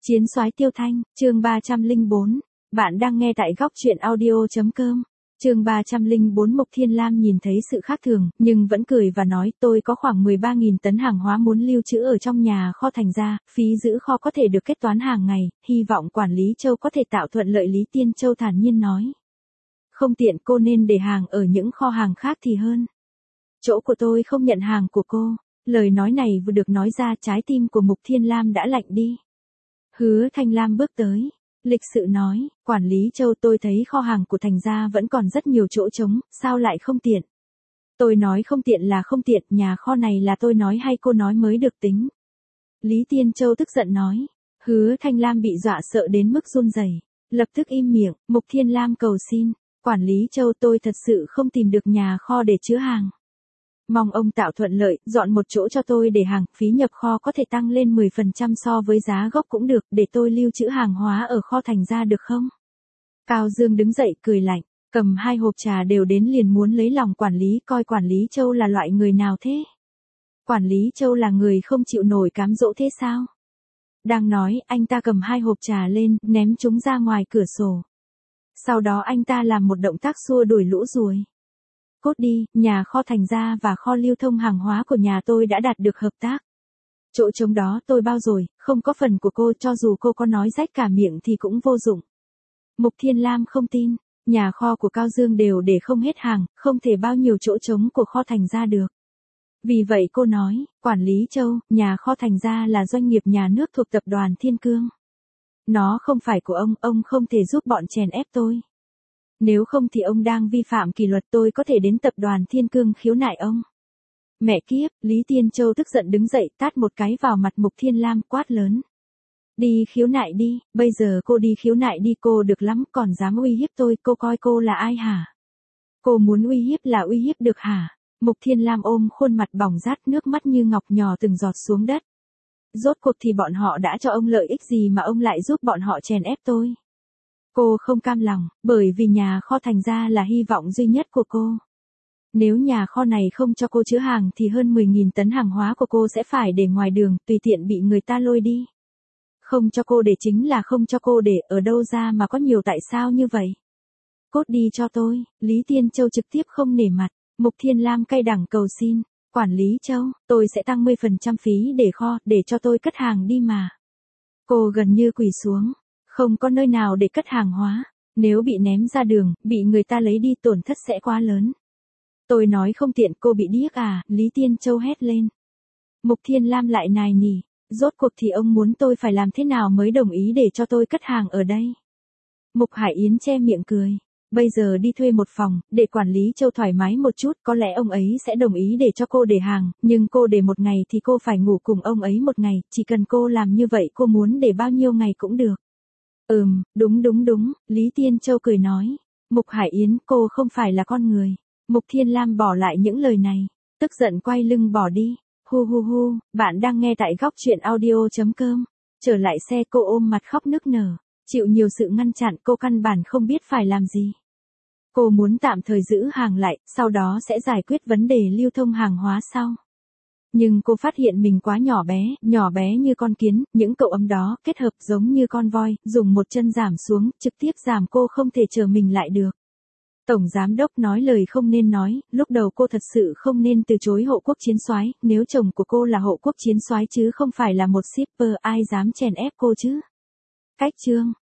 Chiến soái Tiêu Thanh, chương 304. Bạn đang nghe tại góc truyện audio.com. Chương 304. Mục Thiên Lam nhìn thấy sự khác thường, nhưng vẫn cười và nói, tôi có khoảng 13.000 tấn hàng hóa muốn lưu trữ ở trong nhà kho thành ra, phí giữ kho có thể được kết toán hàng ngày, hy vọng quản lý Châu có thể tạo thuận lợi. Lý Tiên Châu thản nhiên nói. Không tiện, cô nên để hàng ở những kho hàng khác thì hơn. Chỗ của tôi không nhận hàng của cô. Lời nói này vừa được nói ra, trái tim của Mục Thiên Lam đã lạnh đi. Hứa Thanh Lam bước tới, lịch sự nói, quản lý Châu, tôi thấy kho hàng của thành gia vẫn còn rất nhiều chỗ trống, sao lại không tiện? Tôi nói không tiện là không tiện, nhà kho này là tôi nói hay cô nói mới được tính? Lý Tiên Châu tức giận nói. Hứa Thanh Lam bị dọa sợ đến mức run rẩy, lập tức im miệng. Mục Thiên Lam cầu xin, quản lý Châu, tôi thật sự không tìm được nhà kho để chứa hàng. Mong ông tạo thuận lợi, dọn một chỗ cho tôi để hàng, phí nhập kho có thể tăng lên 10% so với giá gốc cũng được, để tôi lưu trữ hàng hóa ở kho thành ra được không? Cao Dương đứng dậy cười lạnh, cầm 2 hộp trà đều đến liền muốn lấy lòng quản lý, coi quản lý Châu là loại người nào thế? Quản lý Châu là người không chịu nổi cám dỗ thế sao? Đang nói, anh ta cầm 2 hộp trà lên, ném chúng ra ngoài cửa sổ. Sau đó anh ta làm một động tác xua đuổi lũ ruồi. Cốt đi, nhà kho thành gia và kho lưu thông hàng hóa của nhà tôi đã đạt được hợp tác. Chỗ trống đó tôi bao rồi, không có phần của cô, cho dù cô có nói rách cả miệng thì cũng vô dụng. Mục Thiên Lam không tin, nhà kho của Cao Dương đều để không hết hàng, không thể bao nhiêu chỗ trống của kho thành gia được. Vì vậy cô nói, quản lý Châu, nhà kho thành gia là doanh nghiệp nhà nước thuộc tập đoàn Thiên Cương. Nó không phải của ông không thể giúp bọn chèn ép tôi. Nếu không thì ông đang vi phạm kỷ luật, tôi có thể đến tập đoàn Thiên Cương khiếu nại ông. Mẹ kiếp, Lý Tiên Châu tức giận đứng dậy tát một cái vào mặt Mục Thiên Lam, quát lớn. Đi khiếu nại đi, bây giờ cô đi khiếu nại đi, cô được lắm, còn dám uy hiếp tôi, cô coi cô là ai hả? Cô muốn uy hiếp là uy hiếp được hả? Mục Thiên Lam ôm khuôn mặt bỏng rát, nước mắt như ngọc nhỏ từng giọt xuống đất. Rốt cuộc thì bọn họ đã cho ông lợi ích gì mà ông lại giúp bọn họ chèn ép tôi? Cô không cam lòng, bởi vì nhà kho thành gia là hy vọng duy nhất của cô. Nếu nhà kho này không cho cô chứa hàng thì hơn 10.000 tấn hàng hóa của cô sẽ phải để ngoài đường, tùy tiện bị người ta lôi đi. Không cho cô để chính là không cho cô để, ở đâu ra mà có nhiều tại sao như vậy? Cốt đi cho tôi, Lý Tiên Châu trực tiếp không nể mặt. Mục Thiên Lam cay đắng cầu xin, quản lý Châu, tôi sẽ tăng 10% phí để kho, để cho tôi cất hàng đi mà. Cô gần như quỳ xuống. Không có nơi nào để cất hàng hóa, nếu bị ném ra đường, bị người ta lấy đi tổn thất sẽ quá lớn. Tôi nói không tiện, cô bị điếc à? Lý Tiên Châu hét lên. Mục Thiên Lam lại nài nỉ, rốt cuộc thì ông muốn tôi phải làm thế nào mới đồng ý để cho tôi cất hàng ở đây? Mục Hải Yến che miệng cười, bây giờ đi thuê một phòng, để quản lý Châu thoải mái một chút, có lẽ ông ấy sẽ đồng ý để cho cô để hàng, nhưng cô để một ngày thì cô phải ngủ cùng ông ấy một ngày, chỉ cần cô làm như vậy, cô muốn để bao nhiêu ngày cũng được. Đúng, Lý Tiên Châu cười nói. Mục Hải Yến, cô không phải là con người. Mục Thiên Lam bỏ lại những lời này, tức giận quay lưng bỏ đi. Hu, bạn đang nghe tại góc truyện audio.com. Trở lại xe, cô ôm mặt khóc nức nở. Chịu nhiều sự ngăn chặn, cô căn bản không biết phải làm gì. Cô muốn tạm thời giữ hàng lại, sau đó sẽ giải quyết vấn đề lưu thông hàng hóa sau. Nhưng cô phát hiện mình quá nhỏ bé như con kiến, những cậu ấm đó kết hợp giống như con voi, dùng một chân giảm xuống, trực tiếp giảm cô không thể chờ mình lại được. Tổng giám đốc nói lời không nên nói, lúc đầu cô thật sự không nên từ chối Hộ Quốc Chiến Soái, nếu chồng của cô là Hộ Quốc Chiến Soái chứ không phải là một shipper, ai dám chèn ép cô chứ? Cách chương